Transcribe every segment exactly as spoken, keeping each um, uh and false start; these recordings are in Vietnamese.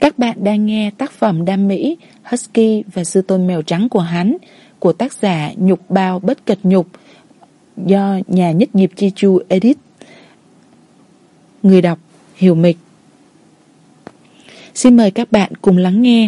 Các bạn đang nghe tác phẩm Đam Mỹ, Husky và Sư Tôn Mèo Trắng của hắn, của tác giả Nhục Bao Bất Kịch Nhục, do nhà Nhất Nghiệp Chi Chu edit. Người đọc Hiểu Mịch. Xin mời các bạn cùng lắng nghe.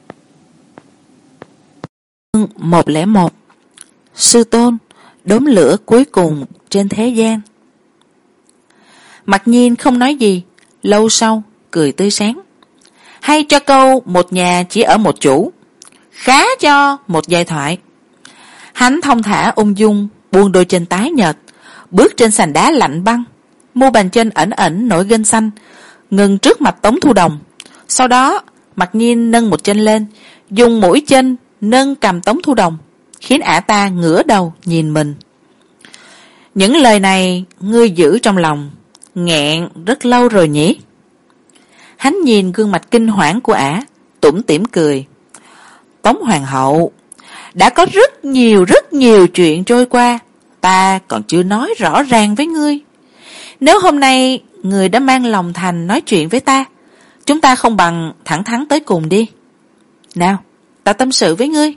một không một. Sư Tôn, đốm lửa cuối cùng trên thế gian. Mặc Nhiên không nói gì, lâu sau cười tươi sáng. Hay cho câu một nhà chỉ ở một chủ, khá cho một giai thoại. Hắn thong thả ung dung buông đôi chân tái nhợt, bước trên sàn đá lạnh băng, mu bàn chân ẩn ẩn nổi gân xanh, ngừng trước mặt Tống Thu Đồng. Sau đó Mặc Nhiên nâng một chân lên, dùng mũi chân nâng cầm Tống Thu Đồng, khiến ả ta ngửa đầu nhìn mình. Những lời này ngươi giữ trong lòng nghẹn rất lâu rồi nhỉ? Hắn nhìn gương mặt kinh hoảng của ả, tủm tỉm cười. Tống Hoàng hậu, đã có rất nhiều rất nhiều chuyện trôi qua, ta còn chưa nói rõ ràng với ngươi. Nếu hôm nay người đã mang lòng thành nói chuyện với ta, chúng ta không bằng thẳng thắn tới cùng đi. Nào, ta tâm sự với ngươi.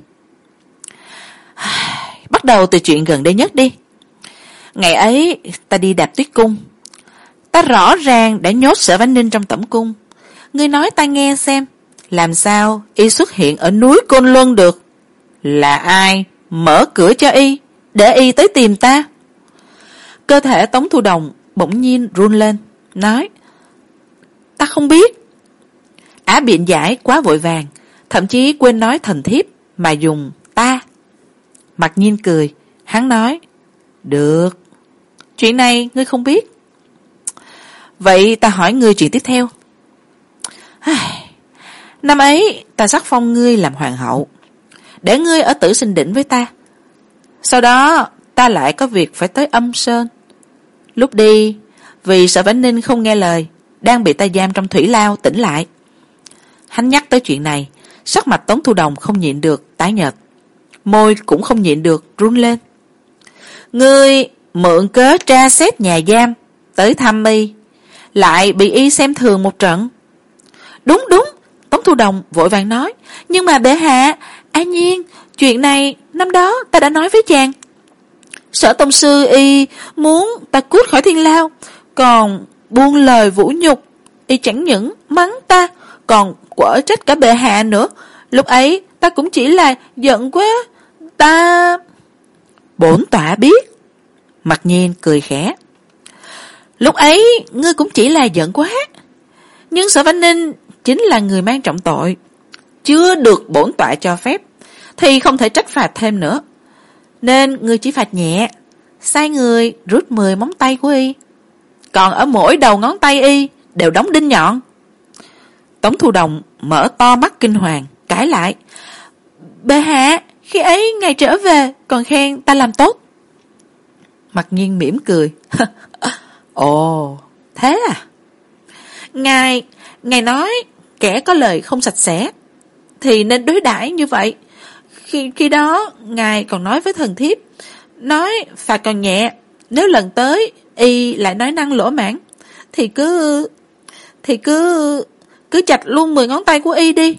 Bắt đầu từ chuyện gần đây nhất đi. Ngày ấy ta đi Đạp Tuyết Cung, ta rõ ràng đã nhốt Sở Vãn Ninh trong tẩm cung. Ngươi nói ta nghe xem, làm sao y xuất hiện ở núi Côn Luân được? Là ai mở cửa cho y, để y tới tìm ta? Cơ thể Tống Thu Đồng bỗng nhiên run lên, nói: Ta không biết. Ả biện giải quá vội vàng, thậm chí quên nói thần thiếp mà dùng ta. Mặc Nhiên cười, hắn nói: Được, chuyện này ngươi không biết. Vậy ta hỏi ngươi chuyện tiếp theo. Năm ấy ta sắc phong ngươi làm hoàng hậu, để ngươi ở Tử Sinh Đỉnh với ta. Sau đó ta lại có việc phải tới Âm Sơn. Lúc đi, vì Sở Vãn Ninh không nghe lời, đang bị ta giam trong thủy lao tỉnh lại. Hắn nhắc tới chuyện này, sắc mặt Tống Thu Đồng không nhịn được tái nhợt, môi cũng không nhịn được run lên. Ngươi mượn cớ tra xét nhà giam tới thăm y, lại bị y xem thường một trận. Đúng đúng, Tống Thu Đồng vội vàng nói. Nhưng mà bệ hạ, an nhiên, chuyện này năm đó ta đã nói với chàng. Sở tông sư y muốn ta cút khỏi thiên lao, còn buông lời vũ nhục. Y chẳng những mắng ta, còn quở trách cả bệ hạ nữa. Lúc ấy ta cũng chỉ là giận quá. Ta... Bổn tọa biết. Mặc Nhiên cười khẽ. Lúc ấy ngươi cũng chỉ là giận quá, nhưng Sở Vãn Ninh chính là người mang trọng tội, chưa được bổn tọa cho phép, thì không thể trách phạt thêm nữa. Nên ngươi chỉ phạt nhẹ, sai người rút mười móng tay của y, còn ở mỗi đầu ngón tay y đều đóng đinh nhọn. Tống Thu Đồng mở to mắt kinh hoàng, cãi lại. Bệ hạ, khi ấy ngài trở về còn khen ta làm tốt. Mặc Nhiên mỉm cười. Ồ, thế à? Ngài, ngài nói kẻ có lời không sạch sẽ thì nên đối đãi như vậy. Khi, khi đó ngài còn nói với thần thiếp, nói phạt còn nhẹ, nếu lần tới y lại nói năng lỗ mãng thì cứ thì cứ cứ chặt luôn mười ngón tay của y đi.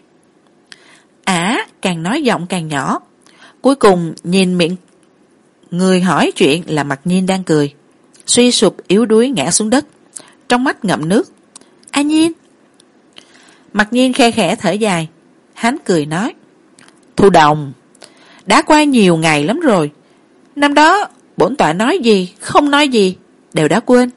Ả à, càng nói giọng càng nhỏ, cuối cùng nhìn miệng người hỏi chuyện là Mặc Nhiên đang cười, suy sụp yếu đuối ngã xuống đất, trong mắt ngậm nước. An Nhiên. Mặc Nhiên khe khẽ thở dài, hắn cười nói: Thu Đồng, đã qua nhiều ngày lắm rồi, năm đó bổn tọa nói gì không nói gì đều đã quên.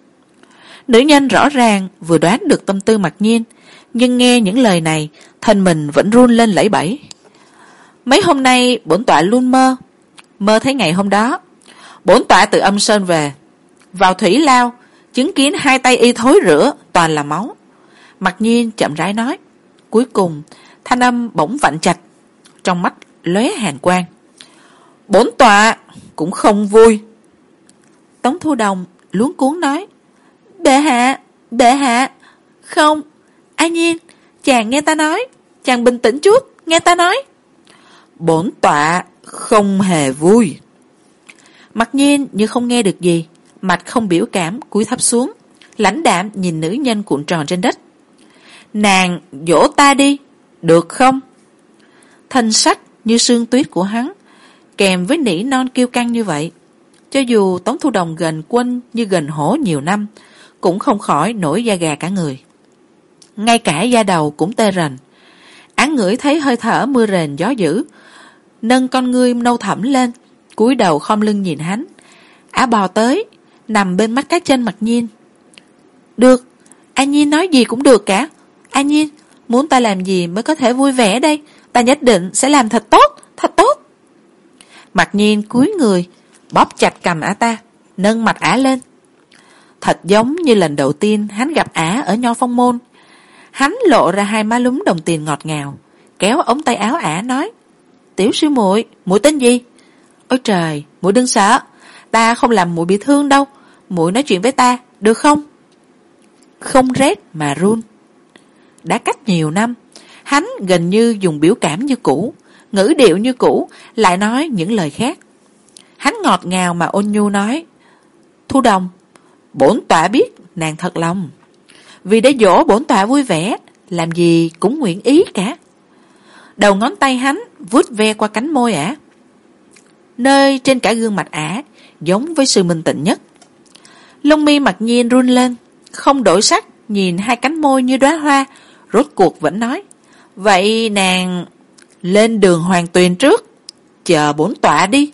Nữ nhân rõ ràng vừa đoán được tâm tư Mặc Nhiên, nhưng nghe những lời này thân mình vẫn run lên lẩy bẩy. Mấy hôm nay bổn tọa luôn mơ mơ thấy ngày hôm đó bổn tọa từ Âm Sơn về, vào thủy lao chứng kiến hai tay y thối rữa toàn là máu. Mặc Nhiên chậm rãi nói, cuối cùng thanh âm bỗng vặn chặt, trong mắt lóe hàn quang. Bổn tọa cũng không vui. Tống Thu Đồng luống cuống nói: Bệ hạ, bệ hạ. Không, An Nhiên, chàng nghe ta nói, chàng bình tĩnh chút, nghe ta nói. Bổn tọa không hề vui. Mặc Nhiên như không nghe được gì, mặt không biểu cảm cúi thấp xuống, lãnh đạm nhìn nữ nhân cuộn tròn trên đất. Nàng dỗ ta đi, được không? Thanh sắc như sương tuyết của hắn, kèm với nỉ non kiêu căng như vậy. Cho dù Tống Thu Đồng gần Quân như gần hổ nhiều năm, cũng không khỏi nổi da gà cả người. Ngay cả da đầu cũng tê rần. Án ngửi thấy hơi thở mưa rền gió dữ, nâng con ngươi nâu thẳm lên, cúi đầu khom lưng nhìn hắn. Ả bò tới, nằm bên mắt cá chân Mặc Nhiên. Được, An Nhiên nói gì cũng được cả. An Nhiên, muốn ta làm gì mới có thể vui vẻ đây? Ta nhất định sẽ làm thật tốt, thật tốt. Mặc Nhiên cúi người, bóp chặt cằm Ả ta, nâng mặt Ả lên. Thật giống như lần đầu tiên hắn gặp Ả ở Nho Phong Môn. Hắn lộ ra hai má lúm đồng tiền ngọt ngào, kéo ống tay áo Ả nói: Tiểu sư muội, muội tên gì? Ôi trời, muội đừng sợ, ta không làm muội bị thương đâu. Muội nói chuyện với ta, được không? Không rét mà run. Đã cách nhiều năm, hắn gần như dùng biểu cảm như cũ, ngữ điệu như cũ, lại nói những lời khác. Hắn ngọt ngào mà ôn nhu nói: Thu Đồng, bổn tọa biết nàng thật lòng, vì để dỗ bổn tọa vui vẻ, làm gì cũng nguyện ý cả. Đầu ngón tay hắn vuốt ve qua cánh môi Ả, nơi trên cả gương mặt Ả giống với sự minh tịnh nhất. Lông mi Mặc Nhiên run lên, không đổi sắc, nhìn hai cánh môi như đóa hoa, rốt cuộc vẫn nói: Vậy nàng lên đường Hoàng Tuyền trước, chờ bổn tọa đi.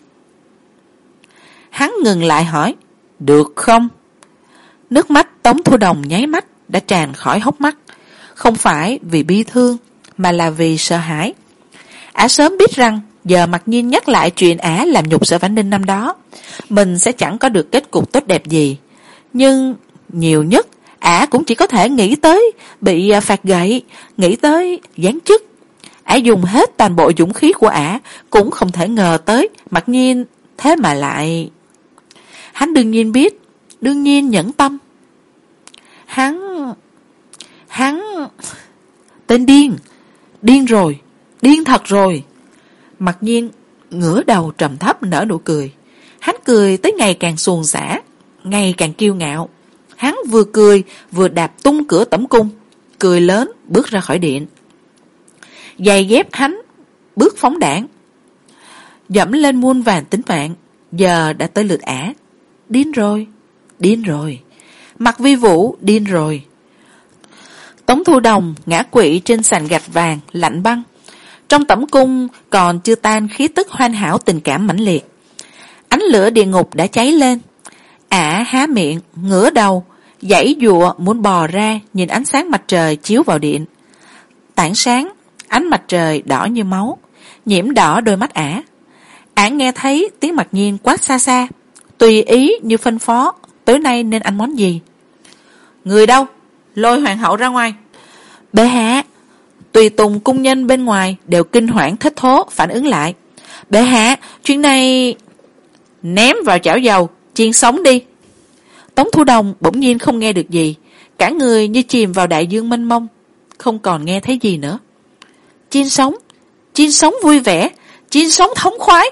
Hắn ngừng lại hỏi: Được không? Nước mắt Tống Thu Đồng nháy mắt đã tràn khỏi hốc mắt, không phải vì bi thương mà là vì sợ hãi. Ả sớm biết rằng giờ Mặc Nhiên nhắc lại chuyện Ả làm nhục Sở Vãn Ninh năm đó, mình sẽ chẳng có được kết cục tốt đẹp gì. Nhưng nhiều nhất Ả cũng chỉ có thể nghĩ tới bị phạt gậy, nghĩ tới giáng chức. Ả dùng hết toàn bộ dũng khí của Ả, cũng không thể ngờ tới Mặc Nhiên thế mà lại... Hắn đương nhiên biết, đương nhiên nhẫn tâm. Hắn... Hắn... Tên điên, điên rồi, điên thật rồi. Mặc Nhiên ngửa đầu trầm thấp nở nụ cười. Hắn cười tới ngày càng xuồng xả, ngày càng kiêu ngạo. Hắn vừa cười vừa đạp tung cửa tẩm cung, cười lớn bước ra khỏi điện. Giày dép hắn bước phóng đảng, dẫm lên muôn vàn tính mạng. Giờ đã tới lượt Ả. Điên rồi, điên rồi. Mặc Vi Vũ điên rồi. Tống Thu Đồng ngã quỵ trên sàn gạch vàng lạnh băng. Trong tẩm cung còn chưa tan khí tức hoàn hảo tình cảm mãnh liệt. Ánh lửa địa ngục đã cháy lên. Ả há miệng, ngửa đầu, giãy giụa muốn bò ra nhìn ánh sáng mặt trời chiếu vào điện. Tảng sáng, ánh mặt trời đỏ như máu, nhiễm đỏ đôi mắt Ả. Ả nghe thấy tiếng Mặc Nhiên quát xa xa, tùy ý như phân phó tối nay nên ăn món gì. Người đâu? Lôi hoàng hậu ra ngoài. Bệ hạ. Tùy tùng cung nhân bên ngoài đều kinh hoảng thất thố phản ứng lại. Bệ hạ, chuyện này... Ném vào chảo dầu, chiên sống đi. Tống Thu Đồng bỗng nhiên không nghe được gì, cả người như chìm vào đại dương mênh mông, không còn nghe thấy gì nữa. Chiên sống, chiên sống vui vẻ, chiên sống thống khoái.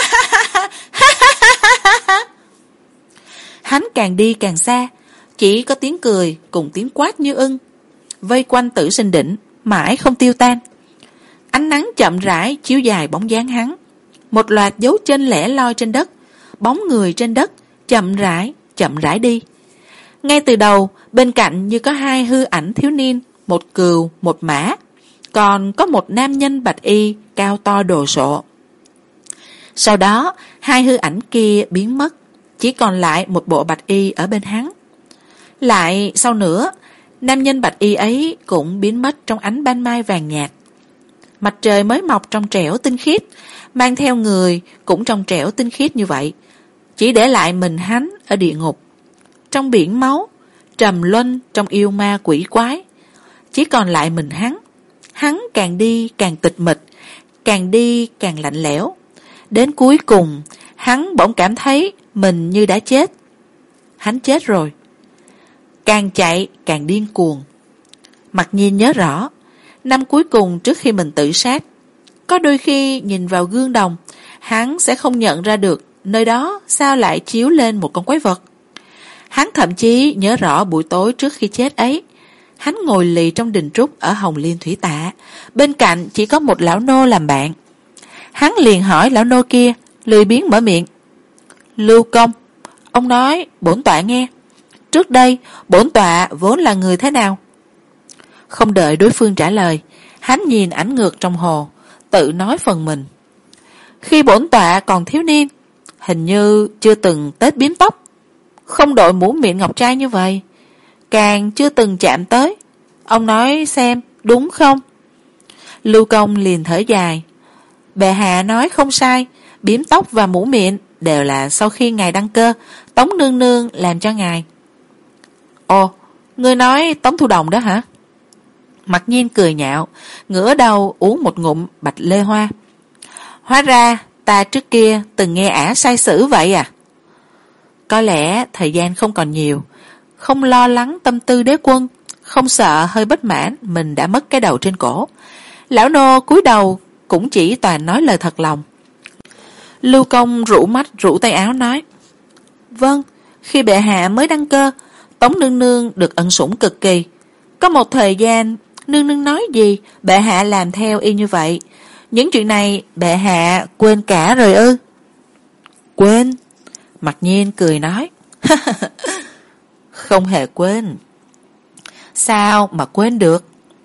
Hắn càng đi càng xa, chỉ có tiếng cười cùng tiếng quát như ưng vây quanh Tử Sinh Đỉnh mãi không tiêu tan. Ánh nắng chậm rãi chiếu dài bóng dáng hắn, một loạt dấu chân lẻ loi trên đất, bóng người trên đất chậm rãi chậm rãi đi. Ngay từ đầu bên cạnh như có hai hư ảnh thiếu niên, một cừu một mã, còn có một nam nhân bạch y cao to đồ sộ. Sau đó hai hư ảnh kia biến mất, chỉ còn lại một bộ bạch y ở bên hắn. Lại sau nữa, nam nhân bạch y ấy cũng biến mất trong ánh ban mai vàng nhạt. Mặt trời mới mọc trong trẻo tinh khiết, mang theo người cũng trong trẻo tinh khiết như vậy, chỉ để lại mình hắn ở địa ngục, trong biển máu, trầm luân trong yêu ma quỷ quái. Chỉ còn lại mình hắn. Hắn càng đi càng tịch mịch, càng đi càng lạnh lẽo. Đến cuối cùng, hắn bỗng cảm thấy mình như đã chết. Hắn chết rồi. Càng chạy càng điên cuồng. Mặc Nhiên nhớ rõ, năm cuối cùng trước khi mình tự sát, có đôi khi nhìn vào gương đồng, hắn sẽ không nhận ra được nơi đó sao lại chiếu lên một con quái vật. Hắn thậm chí nhớ rõ buổi tối trước khi chết ấy, hắn ngồi lì trong đình trúc ở Hồng Liên Thủy Tạ, bên cạnh chỉ có một lão nô làm bạn. Hắn liền hỏi lão nô kia, lười biếng mở miệng: Lưu công, ông nói bổn tọa nghe, trước đây bổn tọa vốn là người thế nào? Không đợi đối phương trả lời, hắn nhìn ảnh ngược trong hồ, tự nói phần mình: Khi bổn tọa còn thiếu niên, hình như chưa từng tết bím tóc, không đội mũ miệng ngọc trai như vậy, càng chưa từng chạm tới. Ông nói xem đúng không? Lưu công liền thở dài: Bệ hạ nói không sai, bím tóc và mũ miệng đều là sau khi ngài đăng cơ, Tống nương nương làm cho ngài. Ồ, ngươi nói Tống Thu Đồng đó hả? Mặc Nhiên cười nhạo, ngửa đầu uống một ngụm bạch lê hoa. Hóa ra ta trước kia từng nghe ả sai sử vậy à? Có lẽ thời gian không còn nhiều, không lo lắng tâm tư đế quân, không sợ hơi bất mãn mình đã mất cái đầu trên cổ. Lão nô cúi đầu cũng chỉ toàn nói lời thật lòng. Lưu công rũ mắt rũ tay áo nói: Vâng, khi bệ hạ mới đăng cơ, Tống nương nương được ân sủng cực kỳ. Có một thời gian nương nương nói gì bệ hạ làm theo y như vậy. Những chuyện này bệ hạ quên cả rồi ư? Quên? Mặc Nhiên cười nói: Không hề quên. Sao mà quên được?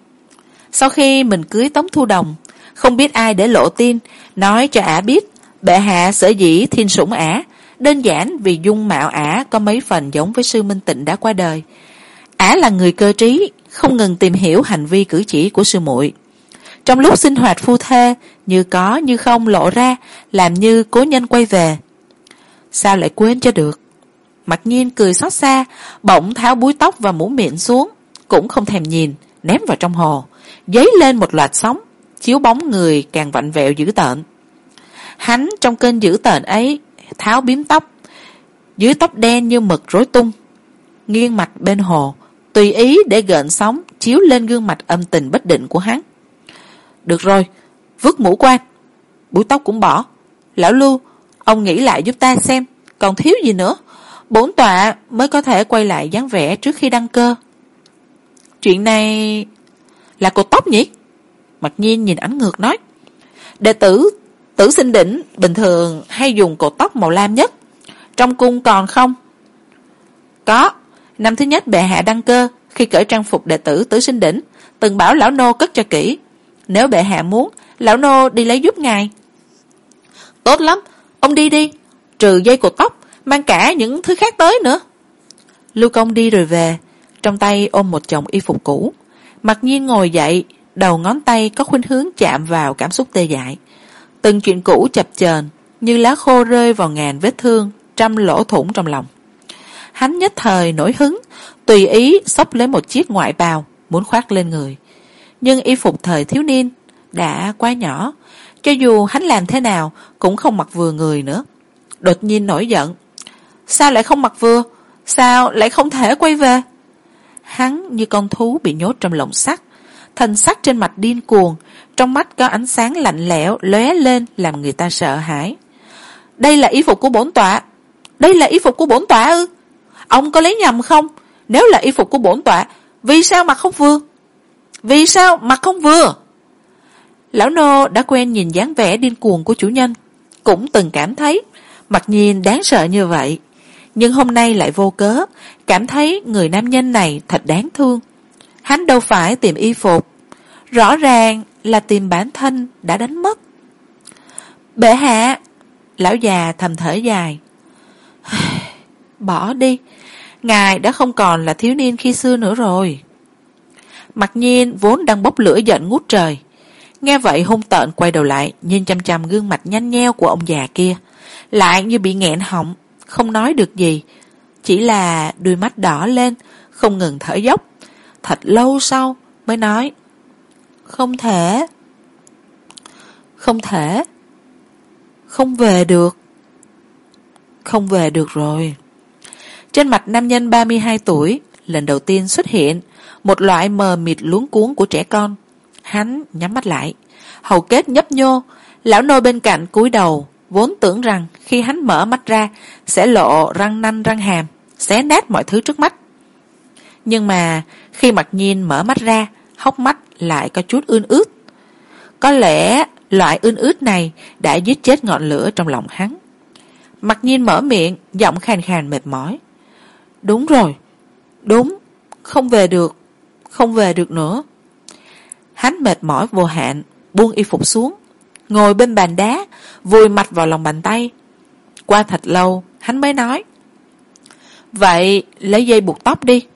Sau khi mình cưới Tống Thu Đồng, không biết ai để lộ tin nói cho ả biết bệ hạ sở dĩ thiên sủng ả đơn giản vì dung mạo ả có mấy phần giống với sư Minh Tịnh đã qua đời. Ả là người cơ trí, không ngừng tìm hiểu hành vi cử chỉ của sư muội. Trong lúc sinh hoạt phu thê, như có như không lộ ra, làm như cố nhân quay về. Sao lại quên cho được? Mặc Nhiên cười xót xa, bỗng tháo búi tóc và mũ miệng xuống, cũng không thèm nhìn, ném vào trong hồ, dấy lên một loạt sóng, chiếu bóng người càng vặn vẹo dữ tợn. Hắn trong cơn dữ tợn ấy tháo bím tóc, dưới tóc đen như mực rối tung, nghiêng mặt bên hồ, tùy ý để gợn sóng chiếu lên gương mặt âm tình bất định của hắn. Được rồi, vứt mũ quan, búi tóc cũng bỏ. Lão Lưu, ông nghĩ lại giúp ta xem còn thiếu gì nữa, bổn tọa mới có thể quay lại dáng vẻ trước khi đăng cơ. Chuyện này là cột tóc nhỉ? Mặc Nhiên nhìn ảnh ngược nói: Đệ tử Tử Sinh Đỉnh bình thường hay dùng cột tóc màu lam nhất, trong cung còn không? Có, năm thứ nhất bệ hạ đăng cơ, khi cởi trang phục đệ tử Tử Sinh Đỉnh, từng bảo lão nô cất cho kỹ, nếu bệ hạ muốn, lão nô đi lấy giúp ngài. Tốt lắm, ông đi đi, trừ dây cột tóc, mang cả những thứ khác tới nữa. Lưu công đi rồi về, trong tay ôm một chồng y phục cũ. Mặc Nhiên ngồi dậy, đầu ngón tay có khuynh hướng chạm vào cảm xúc tê dại. Từng chuyện cũ chập chờn như lá khô rơi vào ngàn vết thương, trăm lỗ thủng trong lòng. Hắn nhất thời nổi hứng, tùy ý xốc lấy một chiếc ngoại bào muốn khoác lên người, nhưng y phục thời thiếu niên đã quá nhỏ, cho dù hắn làm thế nào cũng không mặc vừa người nữa. Đột nhiên nổi giận: Sao lại không mặc vừa? Sao lại không thể quay về? Hắn như con thú bị nhốt trong lồng sắt, thần sắc trên mặt điên cuồng, trong mắt có ánh sáng lạnh lẽo lóe lên làm người ta sợ hãi. Đây là y phục của bổn tọa. Đây là y phục của bổn tọa ư? Ông có lấy nhầm không? Nếu là y phục của bổn tọa, vì sao mặc không vừa? Vì sao mặc không vừa? Lão nô đã quen nhìn dáng vẻ điên cuồng của chủ nhân, cũng từng cảm thấy Mặc Nhiên đáng sợ như vậy, nhưng hôm nay lại vô cớ cảm thấy người nam nhân này thật đáng thương. Hắn đâu phải tìm y phục, rõ ràng là tìm bản thân đã đánh mất. Bệ hạ, lão già thầm thở dài. Bỏ đi, ngài đã không còn là thiếu niên khi xưa nữa rồi. Mặc Nhiên vốn đang bốc lửa giận ngút trời, nghe vậy hung tợn quay đầu lại nhìn chăm chăm gương mặt nhanh nheo của ông già kia, lại như bị nghẹn họng, không nói được gì, chỉ là đôi mắt đỏ lên, không ngừng thở dốc. Thật lâu sau mới nói: Không thể, không thể, không về được, không về được rồi. Trên mặt nam nhân ba mươi hai tuổi lần đầu tiên xuất hiện một loại mờ mịt luống cuống của trẻ con. Hắn nhắm mắt lại, hầu kết nhấp nhô. Lão nô bên cạnh cúi đầu, vốn tưởng rằng khi hắn mở mắt ra sẽ lộ răng nanh răng hàm, xé nát mọi thứ trước mắt. Nhưng mà Khi Mặc Nhiên mở mắt ra, hốc mắt lại có chút ươn ướt. Có lẽ loại ươn ướt này đã giết chết ngọn lửa trong lòng hắn. Mặc Nhiên mở miệng, giọng khàn khàn mệt mỏi. Đúng rồi, đúng, không về được, không về được nữa. Hắn mệt mỏi vô hạn, buông y phục xuống, ngồi bên bàn đá, vùi mặt vào lòng bàn tay. Qua thật lâu, hắn mới nói. Vậy lấy dây buộc tóc đi.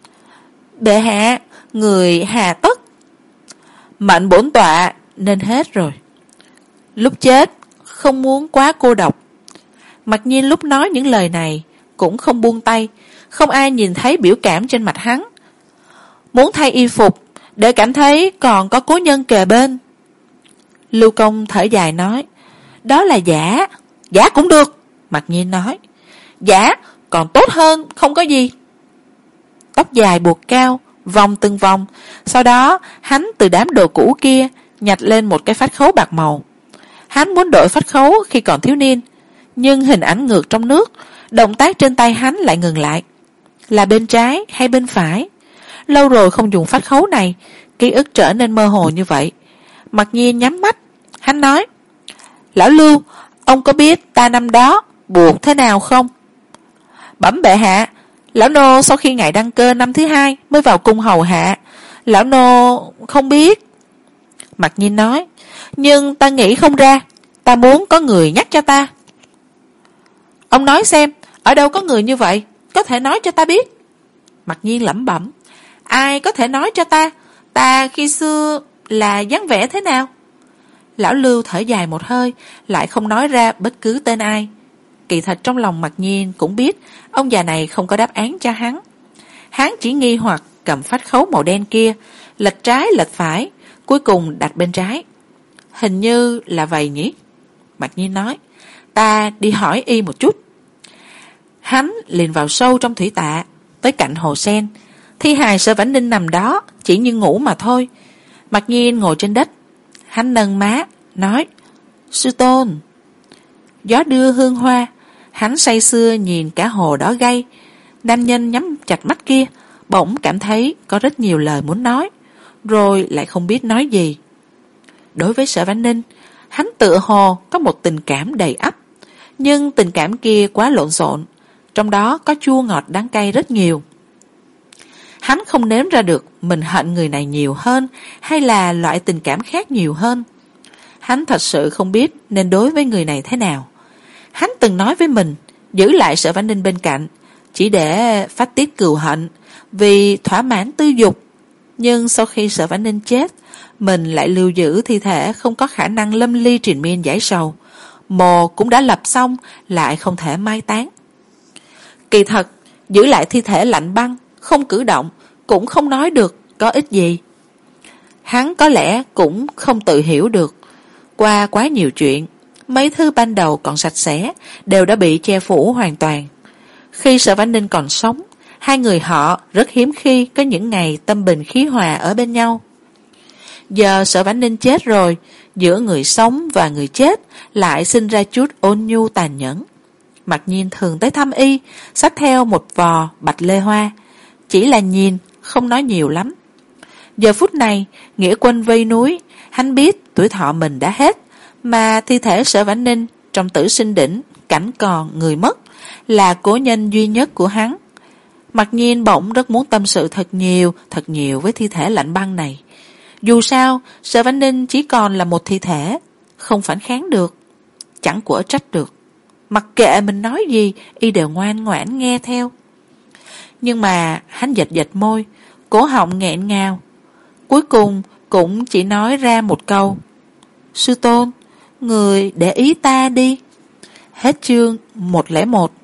Bệ hạ, người hà tất. Mệnh bổn tọa nên hết rồi. Lúc chết, không muốn quá cô độc. Mặc Nhiên lúc nói những lời này, cũng không buông tay, không ai nhìn thấy biểu cảm trên mặt hắn. Muốn thay y phục, để cảm thấy còn có cố nhân kề bên. Lưu Công thở dài nói. Đó là giả. Giả cũng được, Mặc Nhiên nói. Giả còn tốt hơn, không có gì. Tóc dài buộc cao, vòng từng vòng. Sau đó, hắn từ đám đồ cũ kia nhặt lên một cái phách khấu bạc màu. Hắn muốn đổi phách khấu khi còn thiếu niên, nhưng hình ảnh ngược trong nước, động tác trên tay hắn lại ngừng lại. Là bên trái hay bên phải? Lâu rồi không dùng phách khấu này, ký ức trở nên mơ hồ như vậy. Mặc Nhiên nhắm mắt, hắn nói. Lão Lưu, ông có biết ta năm đó buộc thế nào không? Bẩm bệ hạ, lão nô sau khi ngài đăng cơ năm thứ hai mới vào cung hầu hạ. Lão nô không biết. Mặc Nhiên nói. Nhưng ta nghĩ không ra, ta muốn có người nhắc cho ta. Ông nói xem, ở đâu có người như vậy, có thể nói cho ta biết. Mặc Nhiên lẩm bẩm. Ai có thể nói cho ta, ta khi xưa là dáng vẻ thế nào? Lão Lưu thở dài một hơi, lại không nói ra bất cứ tên ai. Kỳ thật trong lòng Mặc Nhiên cũng biết ông già này không có đáp án cho hắn. Hắn chỉ nghi hoặc cầm phách khấu màu đen kia, lệch trái lệch phải, cuối cùng đặt bên trái. Hình như là vậy nhỉ? Mặc Nhiên nói. Ta đi hỏi y một chút. Hắn liền vào sâu trong thủy tạ, tới cạnh hồ sen. Thi hài Sở Vãn Ninh nằm đó, chỉ như ngủ mà thôi. Mặc Nhiên ngồi trên đất. Hắn nâng má, nói. Sư tôn. Gió đưa hương hoa. Hắn say sưa nhìn cả hồ đỏ gay. Nam nhân nhắm chặt mắt kia, bỗng cảm thấy có rất nhiều lời muốn nói, rồi lại không biết nói gì. Đối với Sở Vãn Ninh, hắn tựa hồ có một tình cảm đầy ắp, nhưng tình cảm kia quá lộn xộn, trong đó có chua ngọt đắng cay rất nhiều. Hắn không nếm ra được mình hận người này nhiều hơn hay là loại tình cảm khác nhiều hơn. Hắn thật sự không biết nên đối với người này thế nào. Hắn từng nói với mình giữ lại Sở Vãn Ninh bên cạnh chỉ để phát tiết cừu hận, vì thỏa mãn tư dục. Nhưng sau khi Sở Vãn Ninh chết, mình lại lưu giữ thi thể không có khả năng lâm ly triền miên giải sầu. Mồ cũng đã lập xong, lại không thể mai táng. Kỳ thật, giữ lại thi thể lạnh băng, không cử động, cũng không nói được có ích gì. Hắn có lẽ cũng không tự hiểu được. Qua quá nhiều chuyện, mấy thứ ban đầu còn sạch sẽ đều đã bị che phủ hoàn toàn. Khi Sở Vãn Ninh còn sống, hai người họ rất hiếm khi có những ngày tâm bình khí hòa ở bên nhau. Giờ Sở Vãn Ninh chết rồi, giữa người sống và người chết lại sinh ra chút ôn nhu tàn nhẫn. Mặc Nhiên thường tới thăm y, xách theo một vò bạch lê hoa, chỉ là nhìn, không nói nhiều lắm. Giờ phút này, nghĩa quân vây núi, hắn biết tuổi thọ mình đã hết, mà thi thể Sở Vãn Ninh trong Tử Sinh Đỉnh, cảnh còn người mất, là cố nhân duy nhất của hắn. Mặc Nhiên bỗng rất muốn tâm sự thật nhiều, thật nhiều với thi thể lạnh băng này. Dù sao, Sở Vãn Ninh chỉ còn là một thi thể, không phản kháng được, chẳng của trách được. Mặc kệ mình nói gì, y đều ngoan ngoãn nghe theo. Nhưng mà hắn giật giật môi, cổ họng nghẹn ngào. Cuối cùng cũng chỉ nói ra một câu. Sư tôn, người để ý ta đi. Hết chương một không một.